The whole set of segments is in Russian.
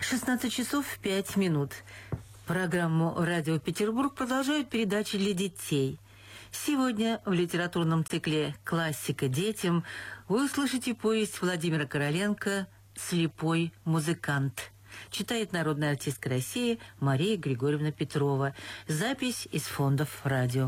16 часов 5 минут. Программу «Радио Петербург» продолжают передачи для детей. Сегодня в литературном цикле «Классика детям» вы услышите повесть Владимира Короленко «Слепой музыкант». Читает народная артистка России Мария Григорьевна Петрова. Запись из фондов радио.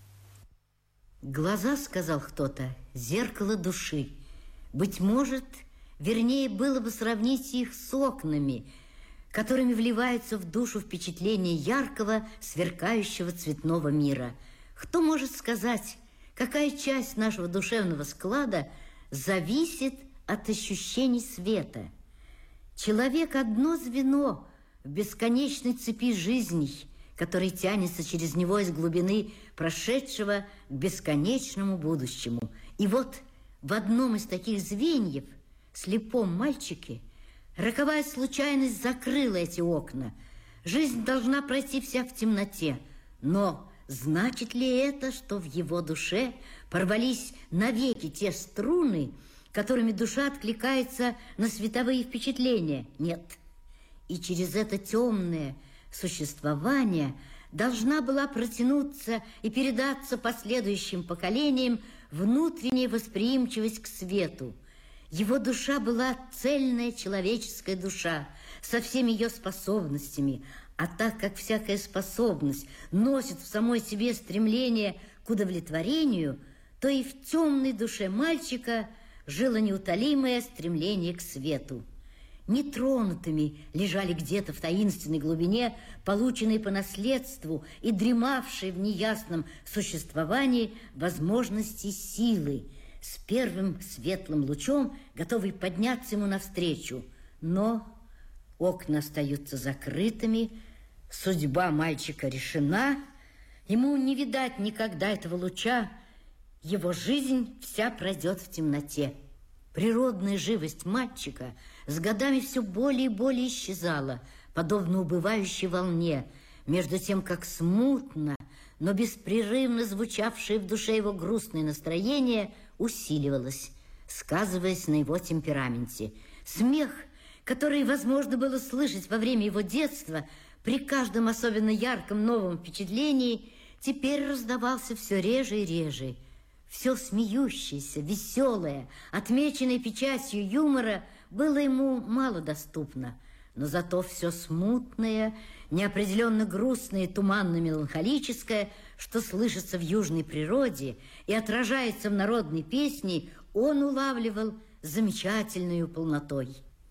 Глаза, сказал кто-то, зеркало души. Быть может, вернее было бы сравнить их с окнами, которыми вливается в душу впечатление яркого, сверкающего цветного мира. Кто может сказать, какая часть нашего душевного склада зависит от ощущений света? Человек – одно звено в бесконечной цепи жизней, который тянется через него из глубины прошедшего к бесконечному будущему. И вот в одном из таких звеньев, слепом мальчике, роковая случайность закрыла эти окна. Жизнь должна пройти вся в темноте. Но значит ли это, что в его душе порвались навеки те струны, которыми душа откликается на световые впечатления? Нет. И через это темное существование должна была протянуться и передаться последующим поколениям внутренняя восприимчивость к свету. Его душа была цельная человеческая душа со всеми ее способностями, а так как всякая способность носит в самой себе стремление к удовлетворению, то и в темной душе мальчика жило неутолимое стремление к свету. Нетронутыми лежали где-то в таинственной глубине полученные по наследству и дремавшие в неясном существовании возможности силы, с первым светлым лучом, готовый подняться ему навстречу. Но окна остаются закрытыми, судьба мальчика решена, ему не видать никогда этого луча, его жизнь вся пройдет в темноте. Природная живость мальчика с годами все более и более исчезала, подобно убывающей волне, между тем, как смутно, но беспрерывно звучавшее в душе его грустное настроение усиливалось, сказываясь на его темпераменте. Смех, который возможно было слышать во время его детства, при каждом особенно ярком новом впечатлении, теперь раздавался все реже и реже. Все смеющееся, веселое, отмеченное печатью юмора было ему мало доступно, но зато все смутное, неопределенно грустное и туманно-меланхолическое, что слышится в южной природе и отражается в народной песне, он улавливал замечательной полнотой.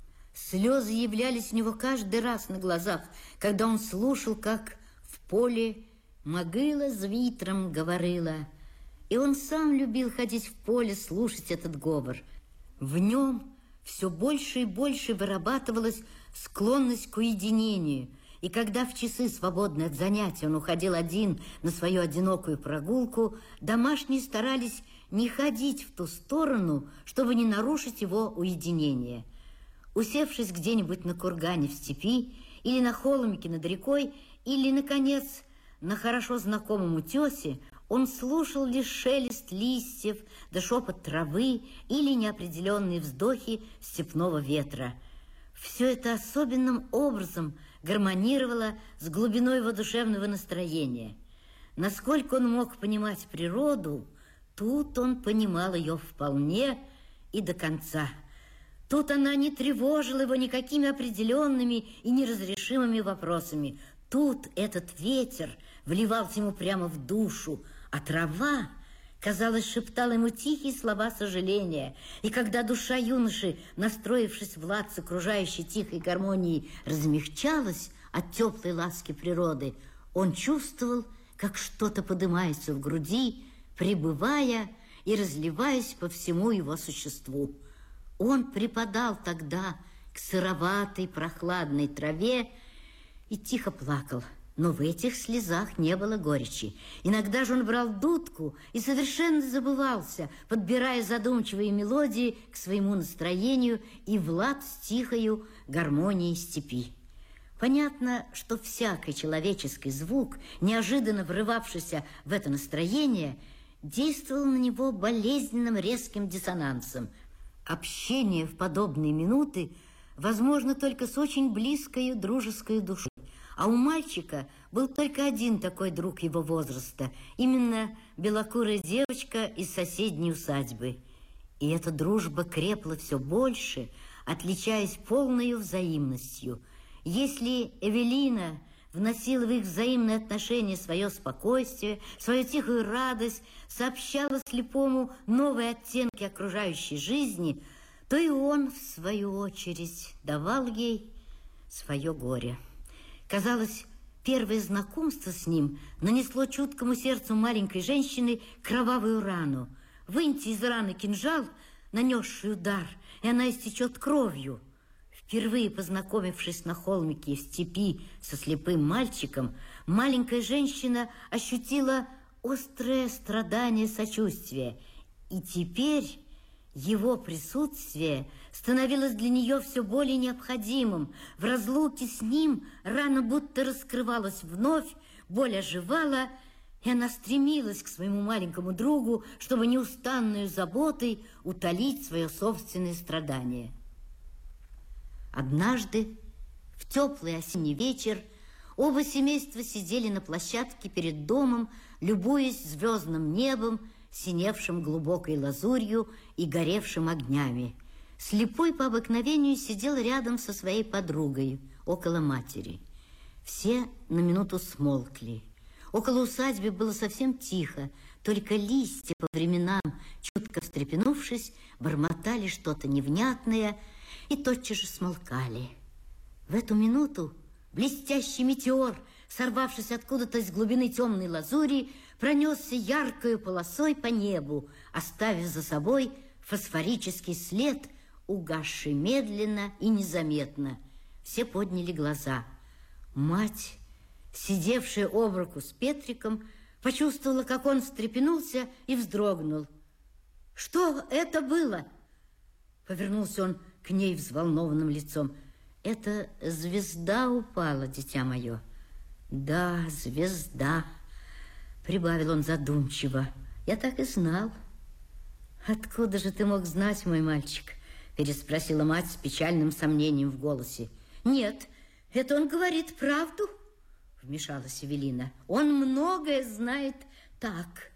Слезы являлись у него каждый раз на глазах, когда он слушал, как в поле могила с витром говорила. И он сам любил ходить в поле, слушать этот говор. В нем все больше и больше вырабатывалась склонность к уединению. И когда в часы, свободные от занятий, он уходил один на свою одинокую прогулку, домашние старались не ходить в ту сторону, чтобы не нарушить его уединение. Усевшись где-нибудь на кургане в степи, или на холмике над рекой, или, наконец, на хорошо знакомом утесе, он слушал лишь шелест листьев, да шепот травы или неопределенные вздохи степного ветра. Все это особенным образом гармонировало с глубиной его душевного настроения. Насколько он мог понимать природу, тут он понимал ее вполне и до конца. Тут она не тревожила его никакими определенными и неразрешимыми вопросами. Тут этот ветер вливался ему прямо в душу, а трава, казалось, шептала ему тихие слова сожаления. И когда душа юноши, настроившись в лад с окружающей тихой гармонией, размягчалась от теплой ласки природы, он чувствовал, как что-то поднимается в груди, пребывая и разливаясь по всему его существу. Он припадал тогда к сыроватой прохладной траве и тихо плакал. Но в этих слезах не было горечи. Иногда же он брал дудку и совершенно забывался, подбирая задумчивые мелодии к своему настроению и в лад с тихою гармонией степи. Понятно, что всякий человеческий звук, неожиданно врывавшийся в это настроение, действовал на него болезненным резким диссонансом. Общение в подобные минуты возможно только с очень близкой дружеской душой. А у мальчика был только один такой друг его возраста, именно белокурая девочка из соседней усадьбы. И эта дружба крепла все больше, отличаясь полною взаимностью. Если Эвелина вносила в их взаимные отношения свое спокойствие, свою тихую радость, сообщала слепому новые оттенки окружающей жизни, то и он, в свою очередь, давал ей свое горе. Казалось, первое знакомство с ним нанесло чуткому сердцу маленькой женщины кровавую рану. Выньте из раны кинжал, нанесший удар, и она истечет кровью. Впервые познакомившись на холмике в степи со слепым мальчиком, маленькая женщина ощутила острое страдание сочувствия. И теперь его присутствие становилось для нее все более необходимым. В разлуке с ним рана будто раскрывалась вновь, боль оживала, и она стремилась к своему маленькому другу, чтобы неустанной заботой утолить свое собственное страдание. Однажды, в теплый осенний вечер, оба семейства сидели на площадке перед домом, любуясь звездным небом, синевшим глубокой лазурью и горевшим огнями. Слепой по обыкновению сидел рядом со своей подругой, около матери. Все на минуту смолкли. Около усадьбы было совсем тихо, только листья по временам, чутко встрепенувшись, бормотали что-то невнятное и тотчас же смолкали. В эту минуту блестящий метеор, сорвавшись откуда-то из глубины темной лазури, пронесся яркою полосой по небу, оставив за собой фосфорический след, угасший медленно и незаметно. Все подняли глаза. Мать, сидевшая об руку с Петриком, почувствовала, как он встрепенулся и вздрогнул. «Что это было?» Повернулся он к ней взволнованным лицом. «Это звезда упала, дитя мое». «Да, звезда», — прибавил он задумчиво. «Я так и знал». «Откуда же ты мог знать, мой мальчик?» — переспросила мать с печальным сомнением в голосе. «Нет, это он говорит правду», — вмешалась Эвелина. «Он многое знает так».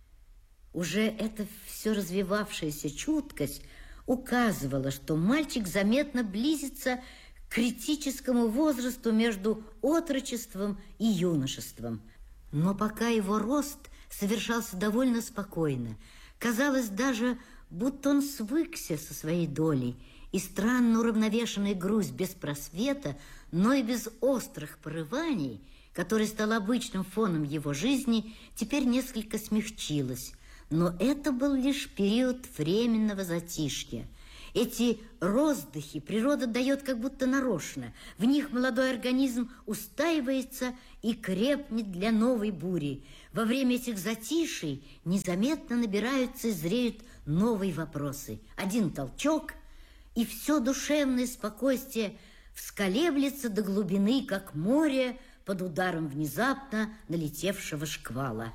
Уже эта все развивавшаяся чуткость указывала, что мальчик заметно близится к критическому возрасту между отрочеством и юношеством. Но пока его рост совершался довольно спокойно, казалось даже, будто он свыкся со своей долей, и странно уравновешенная грусть без просвета, но и без острых порываний, который стал обычным фоном его жизни, теперь несколько смягчилась. Но это был лишь период временного затишья. Эти роздыхи природа дает как будто нарочно. В них молодой организм устаивается и крепнет для новой бури. Во время этих затишей незаметно набираются и зреют новые вопросы. Один толчок, и все душевное спокойствие всколеблется до глубины, как море под ударом внезапно налетевшего шквала.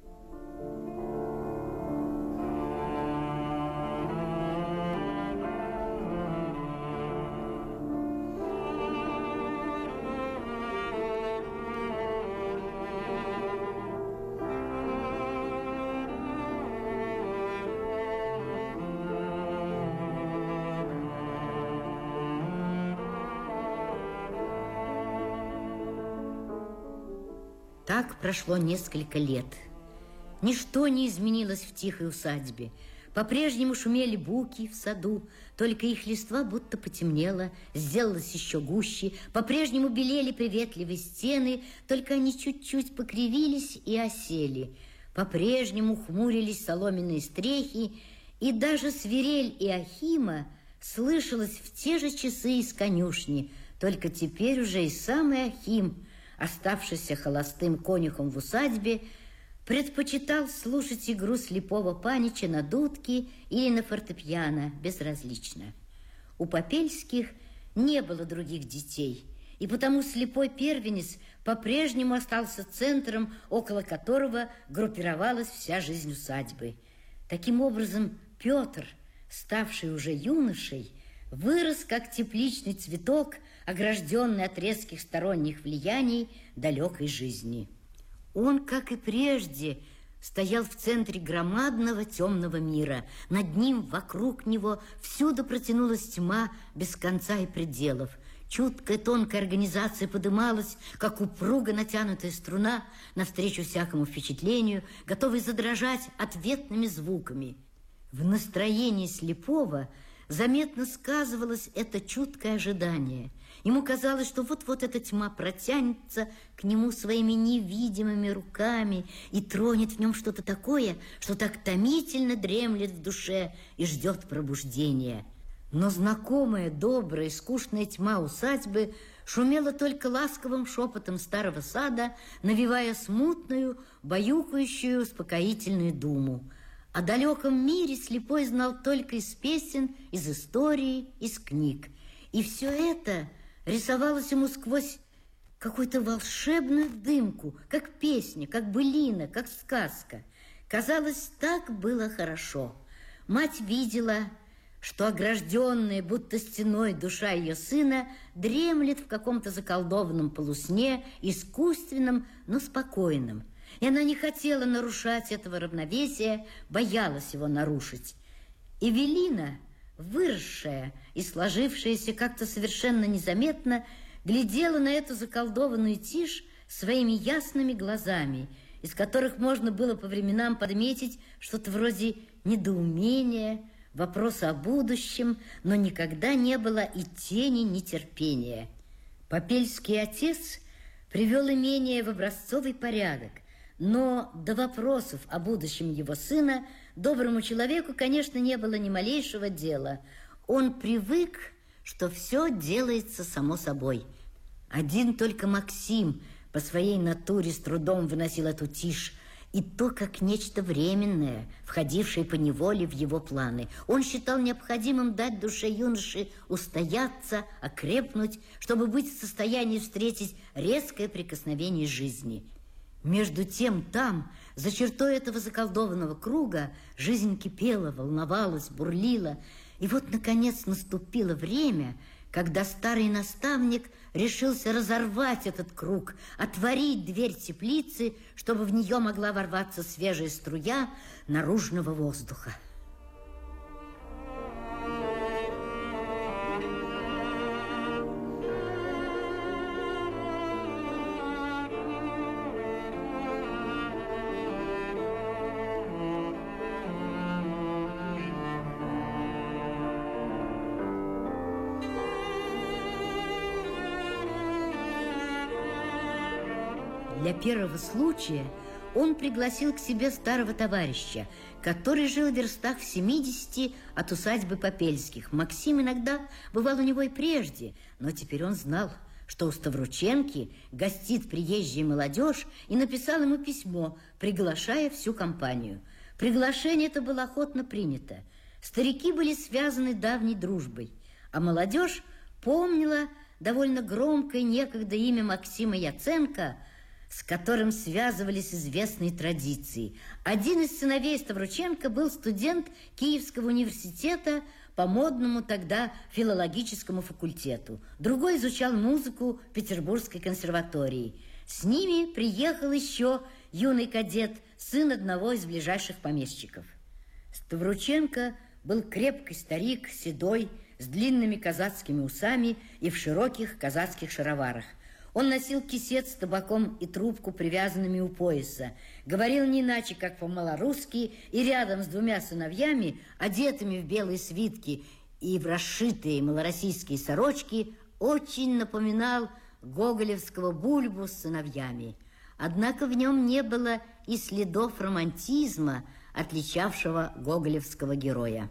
Так прошло несколько лет. Ничто не изменилось в тихой усадьбе. По-прежнему шумели буки в саду, только их листва будто потемнело, сделалось еще гуще. По-прежнему белели приветливые стены, только они чуть-чуть покривились и осели. По-прежнему хмурились соломенные стрехи, и даже свирель Иохима слышалась в те же часы из конюшни, только теперь уже и сам Иохим, оставшийся холостым конюхом в усадьбе, предпочитал слушать игру слепого панича на дудке или на фортепиано безразлично. У Попельских не было других детей, и потому слепой первенец по-прежнему остался центром, около которого группировалась вся жизнь усадьбы. Таким образом, Петр, ставший уже юношей, вырос как тепличный цветок, огражденный от резких сторонних влияний далекой жизни. Он, как и прежде, стоял в центре громадного темного мира. Над ним, вокруг него, всюду протянулась тьма без конца и пределов. Чуткая, тонкая организация подымалась, как упруго натянутая струна, навстречу всякому впечатлению, готовой задрожать ответными звуками. В настроении слепого заметно сказывалось это чуткое ожидание. Ему казалось, что вот-вот эта тьма протянется к нему своими невидимыми руками и тронет в нем что-то такое, что так томительно дремлет в душе и ждет пробуждения. Но знакомая, добрая, скучная тьма усадьбы шумела только ласковым шепотом старого сада, навевая смутную, баюкающую, успокоительную думу. О далеком мире слепой знал только из песен, из истории, из книг. И все это рисовалось ему сквозь какую-то волшебную дымку, как песня, как былина, как сказка. Казалось, так было хорошо. Мать видела, что огражденная, будто стеной, душа ее сына дремлет в каком-то заколдованном полусне, искусственном, но спокойном. И она не хотела нарушать этого равновесия, боялась его нарушить. Эвелина, выросшая и сложившаяся как-то совершенно незаметно, глядела на эту заколдованную тишь своими ясными глазами, из которых можно было по временам подметить что-то вроде недоумения, вопроса о будущем, но никогда не было и тени нетерпения. Попельский отец привел имение в образцовый порядок, но до вопросов о будущем его сына доброму человеку, конечно, не было ни малейшего дела. Он привык, что все делается само собой. Один только Максим по своей натуре с трудом выносил эту тишь, и то как нечто временное, входившее поневоле в его планы. Он считал необходимым дать душе юноши устояться, окрепнуть, чтобы быть в состоянии встретить резкое прикосновение жизни. Между тем там, за чертой этого заколдованного круга, жизнь кипела, волновалась, бурлила. И вот, наконец, наступило время, когда старый наставник решился разорвать этот круг, отворить дверь теплицы, чтобы в нее могла ворваться свежая струя наружного воздуха. Для первого случая он пригласил к себе старого товарища, который жил в верстах в 70 от усадьбы Попельских. Максим иногда бывал у него и прежде, но теперь он знал, что у Ставрученки гостит приезжая молодежь, и написал ему письмо, приглашая всю компанию. Приглашение это было охотно принято. Старики были связаны давней дружбой, а молодежь помнила довольно громкое некогда имя Максима Яценко, с которым связывались известные традиции. Один из сыновей Ставрученко был студент Киевского университета по модному тогда филологическому факультету. Другой изучал музыку Петербургской консерватории. С ними приехал еще юный кадет, сын одного из ближайших помещиков. Ставрученко был крепкий старик, седой, с длинными казацкими усами и в широких казацких шароварах. Он носил кисет с табаком и трубку, привязанными у пояса. Говорил не иначе, как по-малорусски, и рядом с двумя сыновьями, одетыми в белые свитки и в расшитые малороссийские сорочки, очень напоминал гоголевского Бульбу с сыновьями. Однако в нем не было и следов романтизма, отличавшего гоголевского героя.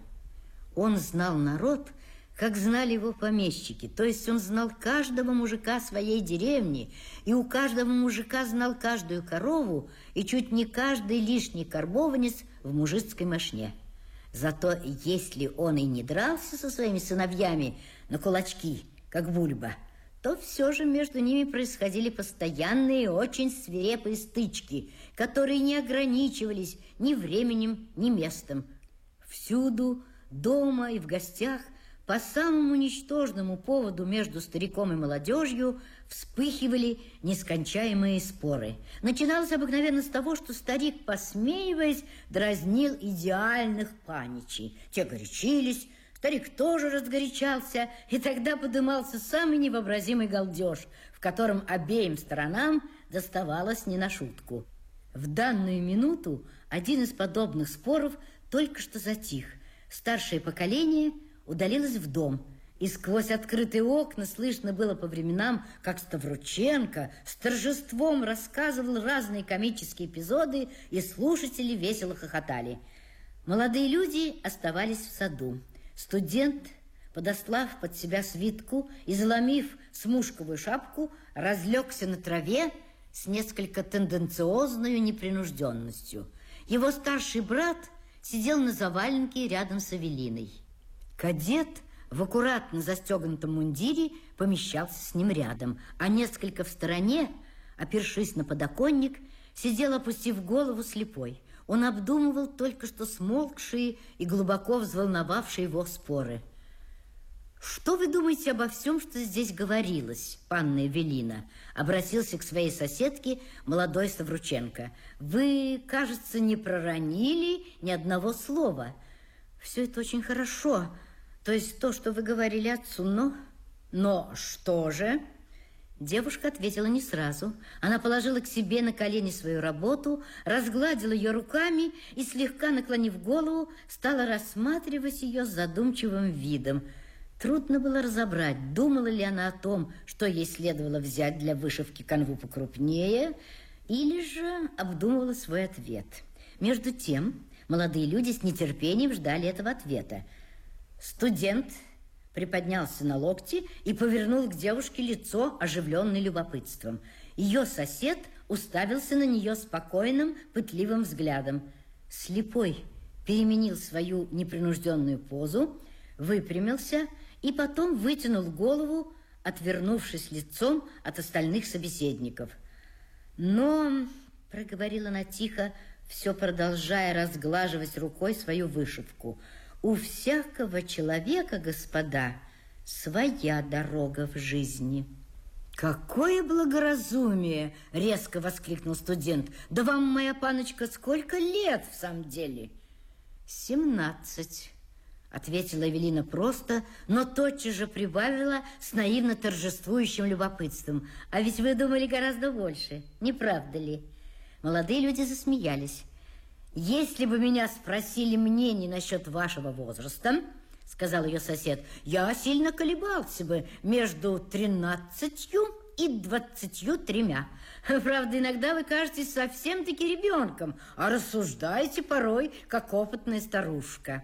Он знал народ, как знали его помещики, то есть он знал каждого мужика своей деревни, и у каждого мужика знал каждую корову и чуть не каждый лишний карбованец в мужицкой мошне. Зато если он и не дрался со своими сыновьями на кулачки, как Бульба, то все же между ними происходили постоянные, очень свирепые стычки, которые не ограничивались ни временем, ни местом. Всюду, дома и в гостях, по самому ничтожному поводу между стариком и молодежью вспыхивали нескончаемые споры. Начиналось обыкновенно с того, что старик, посмеиваясь, дразнил идеальных паничей. Те горячились, старик тоже разгорячался, и тогда подымался самый невообразимый галдеж, в котором обеим сторонам доставалось не на шутку. В данную минуту один из подобных споров только что затих. Старшее поколение удалилось в дом, и сквозь открытые окна слышно было по временам, как Ставрученко с торжеством рассказывал разные комические эпизоды, и слушатели весело хохотали. Молодые люди оставались в саду. Студент, подослав под себя свитку и заломив смушковую шапку, разлегся на траве с несколько тенденциозной непринужденностью. Его старший брат сидел на заваленке рядом с Эвелиной. Кадет в аккуратно застегнутом мундире помещался с ним рядом, а несколько в стороне, опершись на подоконник, сидел, опустив голову, слепой. Он обдумывал только что смолкшие и глубоко взволновавшие его споры. «Что вы думаете обо всем, что здесь говорилось, панна Эвелина?» Обратился к своей соседке молодой Ставрученко. «Вы, кажется, не проронили ни одного слова. Все это очень хорошо. То есть то, что вы говорили отцу, но что же?» Девушка ответила не сразу. Она положила к себе на колени свою работу, разгладила ее руками и, слегка наклонив голову, стала рассматривать ее с задумчивым видом. Трудно было разобрать, думала ли она о том, что ей следовало взять для вышивки канву покрупнее, или же обдумывала свой ответ. Между тем, молодые люди с нетерпением ждали этого ответа. Студент приподнялся на локти и повернул к девушке лицо, оживленное любопытством. Ее сосед уставился на нее спокойным, пытливым взглядом. Слепой переменил свою непринужденную позу, выпрямился и потом вытянул голову, отвернувшись лицом от остальных собеседников. «Но», — проговорила она тихо, все продолжая разглаживать рукой свою вышивку, «у всякого человека, господа, своя дорога в жизни». «Какое благоразумие!» — резко воскликнул студент. «Да вам, моя паночка, сколько лет в самом деле?» 17, ответила Эвелина просто, но тотчас же прибавила с наивно торжествующим любопытством. «А ведь вы думали гораздо больше, не правда ли?» Молодые люди засмеялись. «Если бы меня спросили мнение насчет вашего возраста, — сказал ее сосед, — я сильно колебался бы между 13 и 23. Правда, иногда вы кажетесь совсем-таки ребенком, а рассуждаете порой, как опытная старушка».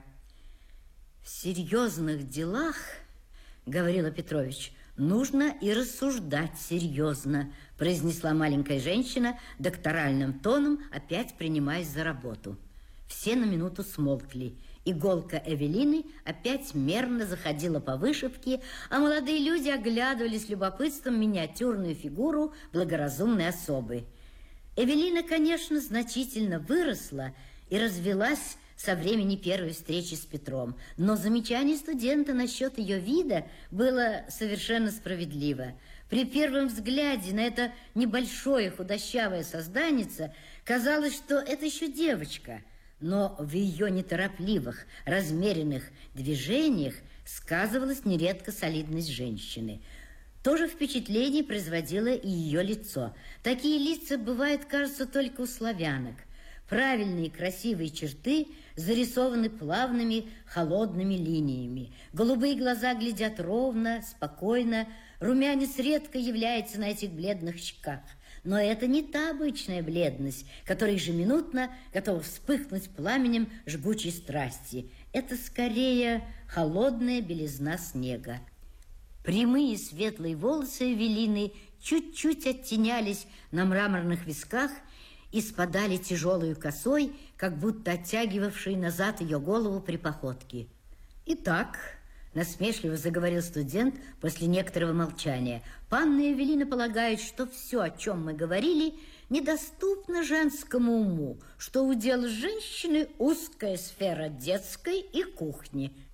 «В серьезных делах, — говорила Петрович, — нужно и рассуждать серьезно», — произнесла маленькая женщина докторальным тоном, опять принимаясь за работу. Все на минуту смолкли. Иголка Эвелины опять мерно заходила по вышивке, а молодые люди оглядывали с любопытством миниатюрную фигуру благоразумной особы. Эвелина, конечно, значительно выросла и развелась со времени первой встречи с Петром, но замечание студента насчет ее вида было совершенно справедливо. При первом взгляде на это небольшое худощавое созданице казалось, что это еще девочка, но в ее неторопливых, размеренных движениях сказывалась нередко солидность женщины. То же впечатление производило и ее лицо. Такие лица бывают, кажется, только у славянок. Правильные красивые черты зарисованы плавными холодными линиями. Голубые глаза глядят ровно, спокойно. Румянец редко является на этих бледных щеках. Но это не та обычная бледность, которая ежеминутно готова вспыхнуть пламенем жгучей страсти. Это скорее холодная белизна снега. Прямые светлые волосы Эвелины чуть-чуть оттенялись на мраморных висках и спадали тяжелой косой, как будто оттягивавшей назад ее голову при походке. «Итак, — насмешливо заговорил студент после некоторого молчания, — панна Эвелина полагает, что все, о чем мы говорили, недоступно женскому уму, что удел женщины узкая сфера детской и кухни».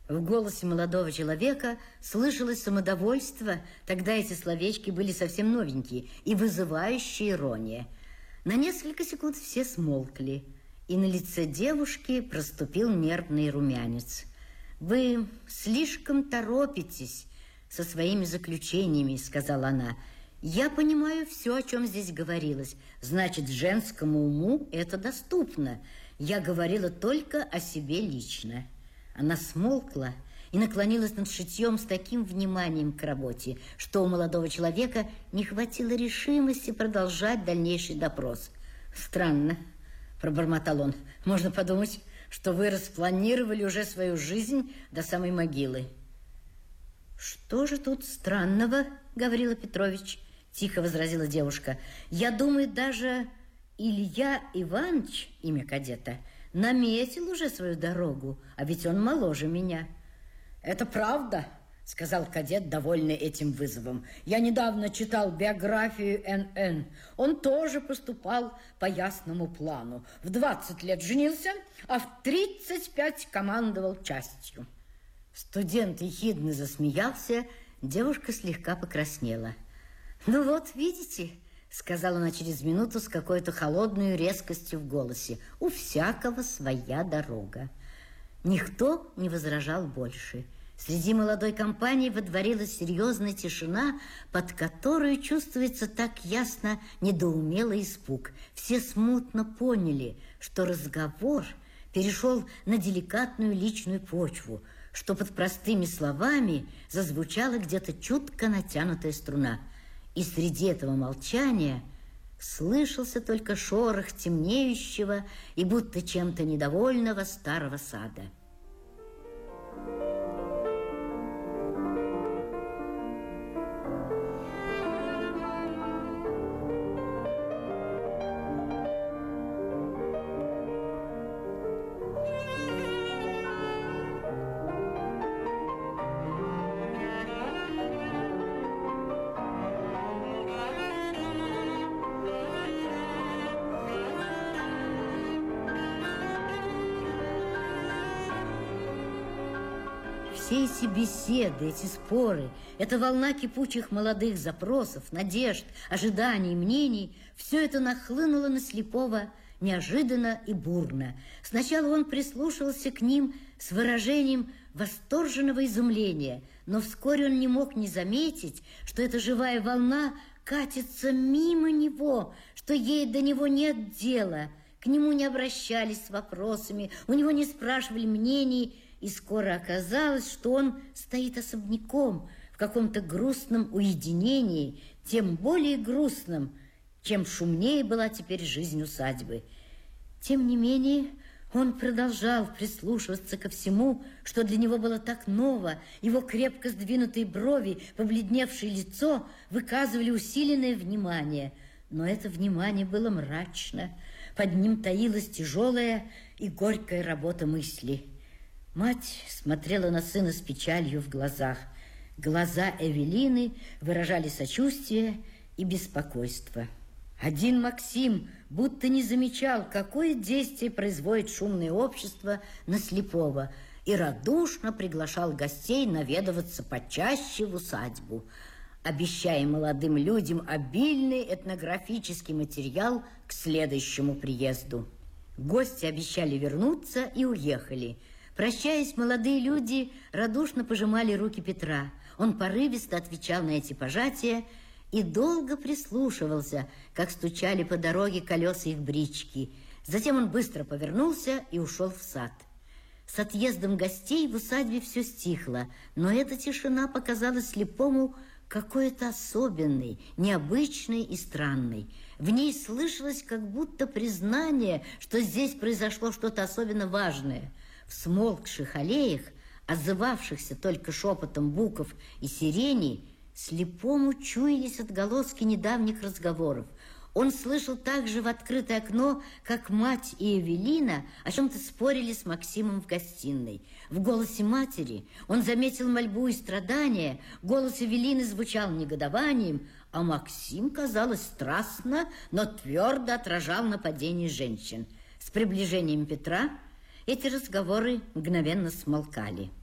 В голосе молодого человека слышалось самодовольство. Тогда эти словечки были совсем новенькие и вызывающая ирония. На несколько секунд все смолкли, и на лице девушки проступил нервный румянец. «Вы слишком торопитесь со своими заключениями», — сказала она. «Я понимаю все, о чем здесь говорилось. Значит, женскому уму это доступно. Я говорила только о себе лично». Она смолкла и наклонилась над шитьем с таким вниманием к работе, что у молодого человека не хватило решимости продолжать дальнейший допрос. «Странно», — пробормотал он. «Можно подумать, что вы распланировали уже свою жизнь до самой могилы». «Что же тут странного, Гаврила Петрович?» — тихо возразила девушка. «Я думаю, даже Илья Иванович, имя кадета, наметил уже свою дорогу, а ведь он моложе меня». «Это правда», — сказал кадет, довольный этим вызовом. «Я недавно читал биографию Н.Н. Он тоже поступал по ясному плану. В 20 лет женился, а в 35 командовал частью». Студент ехидно засмеялся, девушка слегка покраснела. «Ну вот, видите», — сказала она через минуту с какой-то холодной резкостью в голосе, «у всякого своя дорога». Никто не возражал больше. Среди молодой компании водворилась серьезная тишина, под которой чувствуется так ясно недоумелый испуг. Все смутно поняли, что разговор перешел на деликатную личную почву, что под простыми словами зазвучала где-то чутко натянутая струна. И среди этого молчания слышался только шорох темнеющего и будто чем-то недовольного старого сада. Все эти беседы, эти споры, эта волна кипучих молодых запросов, надежд, ожиданий, мнений, все это нахлынуло на слепого неожиданно и бурно. Сначала он прислушивался к ним с выражением восторженного изумления, но вскоре он не мог не заметить, что эта живая волна катится мимо него, что ей до него нет дела, к нему не обращались с вопросами, у него не спрашивали мнений. И скоро оказалось, что он стоит особняком в каком-то грустном уединении, тем более грустном, чем шумнее была теперь жизнь усадьбы. Тем не менее, он продолжал прислушиваться ко всему, что для него было так ново. Его крепко сдвинутые брови, побледневшее лицо выказывали усиленное внимание. Но это внимание было мрачно. Под ним таилась тяжелая и горькая работа мысли. Мать смотрела на сына с печалью в глазах. Глаза Эвелины выражали сочувствие и беспокойство. Один Максим будто не замечал, какое действие производит шумное общество на слепого, и радушно приглашал гостей наведываться почаще в усадьбу, обещая молодым людям обильный этнографический материал к следующему приезду. Гости обещали вернуться и уехали. Прощаясь, молодые люди радушно пожимали руки Петра. Он порывисто отвечал на эти пожатия и долго прислушивался, как стучали по дороге колеса их брички. Затем он быстро повернулся и ушел в сад. С отъездом гостей в усадьбе все стихло, но эта тишина показалась слепому какой-то особенной, необычной и странной. В ней слышалось как будто признание, что здесь произошло что-то особенно важное. В смолкших аллеях, отзывавшихся только шепотом буков и сирени, слепому чуялись отголоски недавних разговоров. Он слышал также в открытое окно, как мать и Эвелина о чем-то спорили с Максимом в гостиной. В голосе матери он заметил мольбу и страдания, голос Эвелины звучал негодованием, а Максим, казалось, страстно, но твердо отражал нападение женщин. С приближением Петра эти разговоры мгновенно смолкали.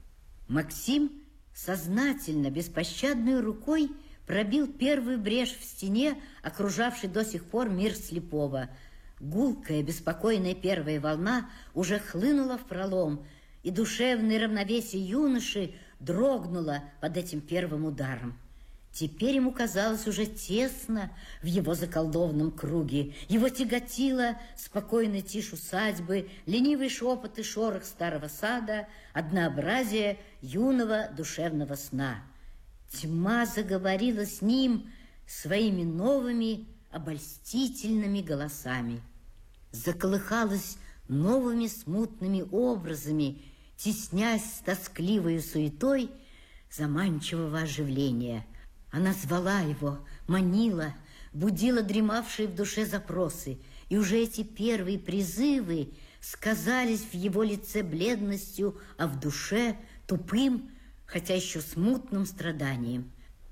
Максим сознательно, беспощадной рукой пробил первую брешь в стене, окружавшей до сих пор мир слепого. Гулкая, беспокойная первая волна уже хлынула в пролом, и душевное равновесие юноши дрогнуло под этим первым ударом. Теперь ему казалось уже тесно в его заколдованном круге. Его тяготила спокойная тишь усадьбы, ленивый шепот и шорох старого сада, однообразие юного душевного сна. Тьма заговорила с ним своими новыми обольстительными голосами. Заколыхалась новыми смутными образами, теснясь с тоскливой суетой заманчивого оживления. Она звала его, манила, будила дремавшие в душе запросы, и уже эти первые призывы сказались в его лице бледностью, а в душе тупым, хотя еще смутным страданием.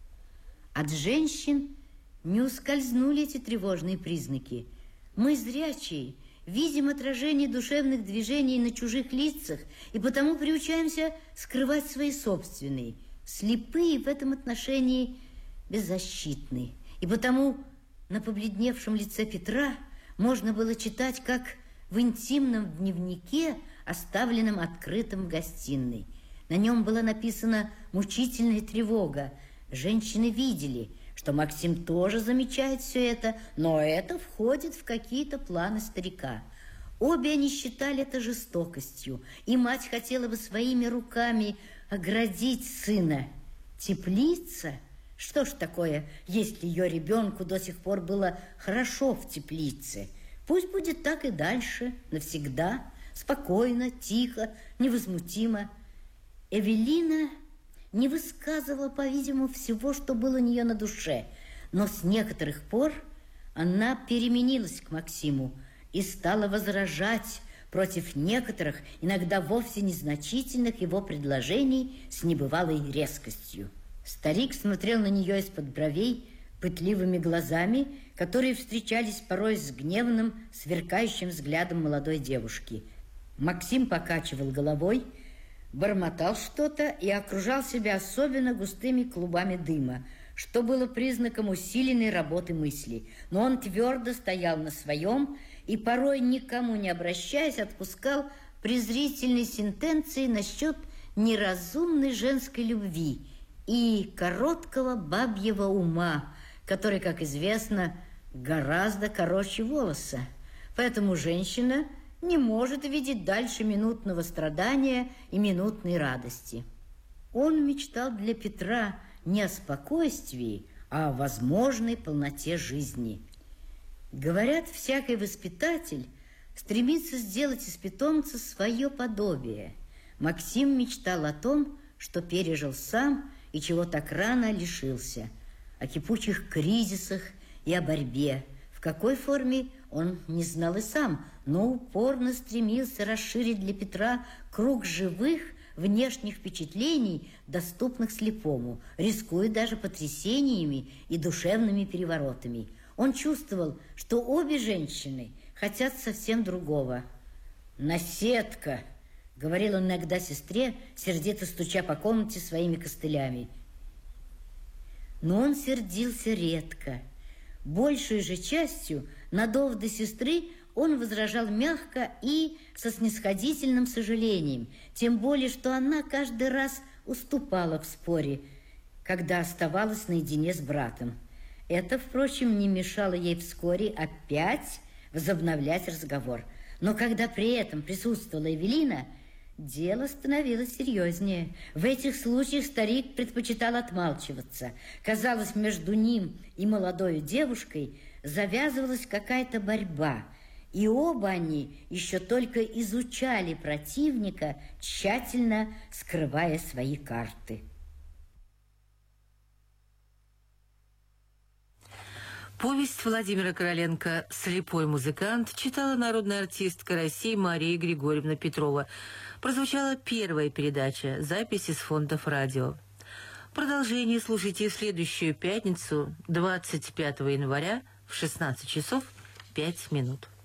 От женщин не ускользнули эти тревожные признаки. Мы, зрячие, видим отражение душевных движений на чужих лицах и потому приучаемся скрывать свои собственные. Слепые в этом отношении беззащитны. И потому на побледневшем лице Петра можно было читать, как в интимном дневнике, оставленном открытым в гостиной. На нем была написана мучительная тревога. Женщины видели, что Максим тоже замечает все это, но это входит в какие-то планы старика. Обе они считали это жестокостью, и мать хотела бы своими руками оградить сына. Теплица? Что ж такое, если ее ребенку до сих пор было хорошо в теплице? Пусть будет так и дальше, навсегда, спокойно, тихо, невозмутимо. Эвелина не высказывала, по-видимому, всего, что было у нее на душе, но с некоторых пор она переменилась к Максиму и стала возражать против некоторых, иногда вовсе незначительных его предложений с небывалой резкостью. Старик смотрел на нее из-под бровей пытливыми глазами, которые встречались порой с гневным, сверкающим взглядом молодой девушки. Максим покачивал головой, бормотал что-то и окружал себя особенно густыми клубами дыма, что было признаком усиленной работы мысли. Но он твердо стоял на своем и, порой никому не обращаясь, отпускал презрительные сентенции насчет неразумной женской любви и короткого бабьего ума, который, как известно, гораздо короче волоса. Поэтому женщина не может видеть дальше минутного страдания и минутной радости. Он мечтал для Петра не о спокойствии, а о возможной полноте жизни. Говорят, всякий воспитатель стремится сделать из питомца свое подобие. Максим мечтал о том, что пережил сам и чего так рано лишился, о кипучих кризисах и о борьбе. В какой форме он не знал и сам, но упорно стремился расширить для Петра круг живых внешних впечатлений, доступных слепому, рискуя даже потрясениями и душевными переворотами. Он чувствовал, что обе женщины хотят совсем другого. «Наседка!» — говорил он иногда сестре, сердито стуча по комнате своими костылями. Но он сердился редко. Большей же частью на доводы сестры он возражал мягко и со снисходительным сожалением, тем более, что она каждый раз уступала в споре, когда оставалась наедине с братом. Это, впрочем, не мешало ей вскоре опять возобновлять разговор. Но когда при этом присутствовала Эвелина, дело становилось серьезнее. В этих случаях старик предпочитал отмалчиваться. Казалось, между ним и молодой девушкой завязывалась какая-то борьба, и оба они еще только изучали противника, тщательно скрывая свои карты. Повесть Владимира Короленко «Слепой музыкант» читала народная артистка России Мария Григорьевна Петрова. Прозвучала первая передача, запись из фондов радио. Продолжение слушайте в следующую пятницу, 25 января в 16 часов 5 минут.